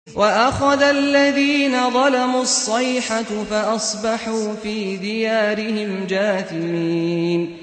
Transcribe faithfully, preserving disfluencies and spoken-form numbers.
وَأَخَذَ الَّذِينَ ظَلَمُوا الصَّيْحَةُ فَأَصْبَحُوا فِي دِيَارِهِمْ جَاثِمِينَ